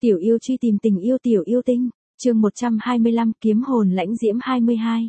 Tiểu yêu truy tìm tình yêu tiểu yêu tinh, chương 125 kiếm hồn lãnh diễm 22.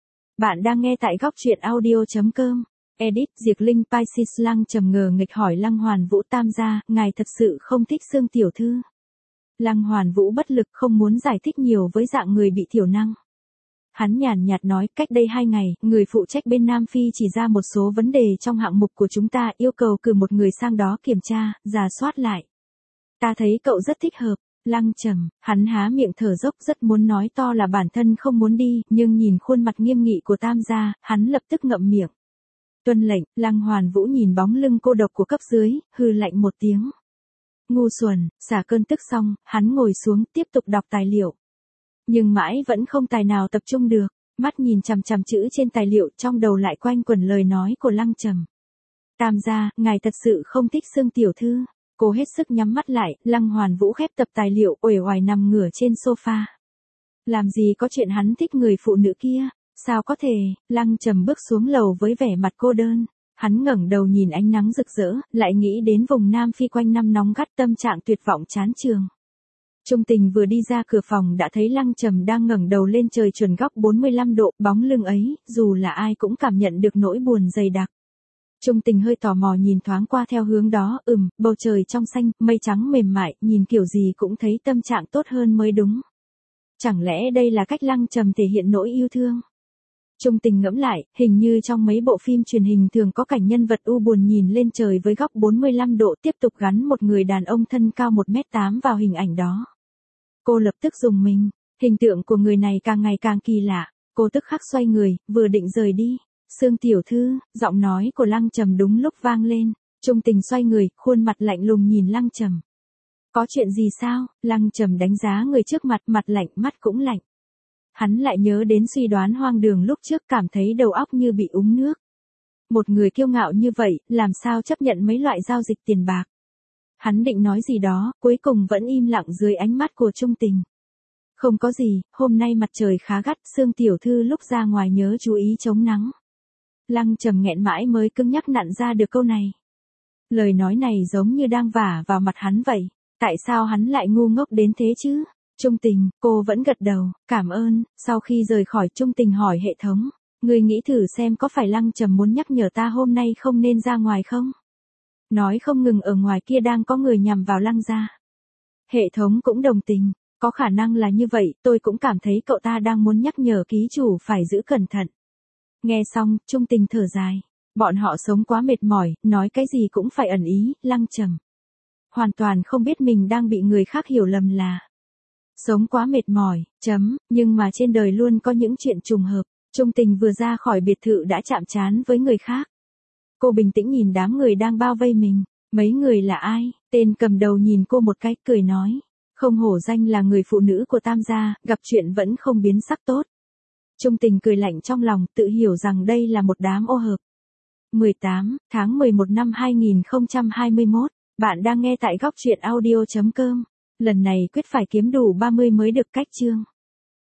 Bạn đang nghe tại góc truyện audio.com. Edit Diệt Linh Pisces Lăng trầm ngờ nghịch hỏi Lăng Hoàn Vũ tam gia, ngài thật sự không thích Sương tiểu thư. Lăng Hoàn Vũ bất lực không muốn giải thích nhiều với dạng người bị thiểu năng. Hắn nhàn nhạt nói, cách đây 2 ngày, người phụ trách bên Nam Phi chỉ ra một số vấn đề trong hạng mục của chúng ta, yêu cầu cử một người sang đó kiểm tra, rà soát lại. Ta thấy cậu rất thích hợp. Lăng trầm, hắn há miệng thở dốc rất muốn nói to là bản thân không muốn đi, nhưng nhìn khuôn mặt nghiêm nghị của tam gia, hắn lập tức ngậm miệng. Tuân lệnh, Lăng Hoàn Vũ nhìn bóng lưng cô độc của cấp dưới, hừ lạnh một tiếng. Ngu xuẩn, xả cơn tức xong, hắn ngồi xuống tiếp tục đọc tài liệu. Nhưng mãi vẫn không tài nào tập trung được, mắt nhìn chằm chằm chữ trên tài liệu, trong đầu lại quanh quẩn lời nói của Lăng trầm. Tam gia, ngài thật sự không thích Sương tiểu thư. Cô hết sức nhắm mắt lại, Lăng Hoàn Vũ khép tập tài liệu, uể oải nằm ngửa trên sofa. Làm gì có chuyện hắn thích người phụ nữ kia, sao có thể? Lăng trầm bước xuống lầu với vẻ mặt cô đơn. Hắn ngẩng đầu nhìn ánh nắng rực rỡ, lại nghĩ đến vùng Nam Phi quanh năm nóng gắt, tâm trạng tuyệt vọng chán chường. Trung Tình vừa đi ra cửa phòng đã thấy Lăng trầm đang ngẩng đầu lên trời chuẩn góc 45 độ, bóng lưng ấy, dù là ai cũng cảm nhận được nỗi buồn dày đặc. Trung Tình hơi tò mò nhìn thoáng qua theo hướng đó, bầu trời trong xanh, mây trắng mềm mại, nhìn kiểu gì cũng thấy tâm trạng tốt hơn mới đúng. Chẳng lẽ đây là cách Lăng trầm thể hiện nỗi yêu thương? Trung Tình ngẫm lại, hình như trong mấy bộ phim truyền hình thường có cảnh nhân vật u buồn nhìn lên trời với góc 45 độ, tiếp tục gắn một người đàn ông thân cao 1m8 vào hình ảnh đó. Cô lập tức rùng mình, hình tượng của người này càng ngày càng kỳ lạ, cô tức khắc xoay người, vừa định rời đi. Sương tiểu thư, giọng nói của Lăng trầm đúng lúc vang lên. Trung Tình xoay người, khuôn mặt lạnh lùng nhìn Lăng trầm. Có chuyện gì sao? Lăng trầm đánh giá người trước mặt, mặt lạnh, mắt cũng lạnh. Hắn lại nhớ đến suy đoán hoang đường lúc trước, cảm thấy đầu óc như bị úng nước. Một người kiêu ngạo như vậy, làm sao chấp nhận mấy loại giao dịch tiền bạc? Hắn định nói gì đó, cuối cùng vẫn im lặng dưới ánh mắt của Trung Tình. Không có gì, hôm nay mặt trời khá gắt, Sương tiểu thư lúc ra ngoài nhớ chú ý chống nắng. Lăng trầm nghẹn mãi mới cứng nhắc nặn ra được câu này. Lời nói này giống như đang vả vào mặt hắn vậy. Tại sao hắn lại ngu ngốc đến thế chứ? Trung Tình, cô vẫn gật đầu, cảm ơn. Sau khi rời khỏi, Trung Tình hỏi hệ thống. Người nghĩ thử xem có phải Lăng trầm muốn nhắc nhở ta hôm nay không nên ra ngoài không? Nói không ngừng ở ngoài kia đang có người nhằm vào Lăng gia. Hệ thống cũng đồng tình. Có khả năng là như vậy, tôi cũng cảm thấy cậu ta đang muốn nhắc nhở ký chủ phải giữ cẩn thận. Nghe xong, Trung Tình thở dài. Bọn họ sống quá mệt mỏi, nói cái gì cũng phải ẩn ý, Lăng trầm. Hoàn toàn không biết mình đang bị người khác hiểu lầm là. Sống quá mệt mỏi, nhưng mà trên đời luôn có những chuyện trùng hợp. Trung Tình vừa ra khỏi biệt thự đã chạm trán với người khác. Cô bình tĩnh nhìn đám người đang bao vây mình. Mấy người là ai? Tên cầm đầu nhìn cô một cái, cười nói. Không hổ danh là người phụ nữ của tam gia, gặp chuyện vẫn không biến sắc tốt. Trung Tình cười lạnh trong lòng, tự hiểu rằng đây là một đám ô hợp. 18 tháng 11 năm 2021, bạn đang nghe tại góc truyện audio.com. Lần này quyết phải kiếm đủ 30 mới được cách chương.